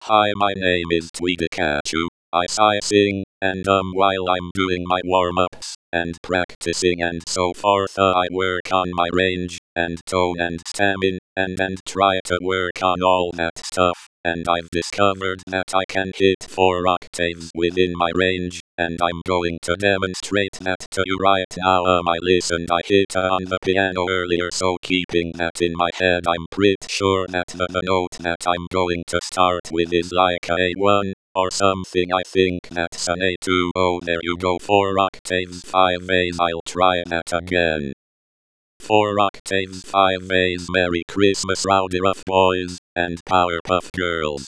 Hi, my name is Tweedikachu. I sing, and while I'm doing my warm-ups, and practicing and so forth, I work on my range, and tone and stamina, and try to work on all that stuff, and I've discovered that I can hit 4 octaves within my range, and I'm going to demonstrate that to you right now. I listened, I hit on the piano earlier, so keeping that in my head, I'm pretty sure that the note that I'm going to start with is like a A1 or something. I think that's an A2. Oh, there you go, 4 octaves, 5 A's. I'll try that again. 4 octaves, 5 A's. Merry Christmas, Rowdy Rough Boys and Powerpuff Girls.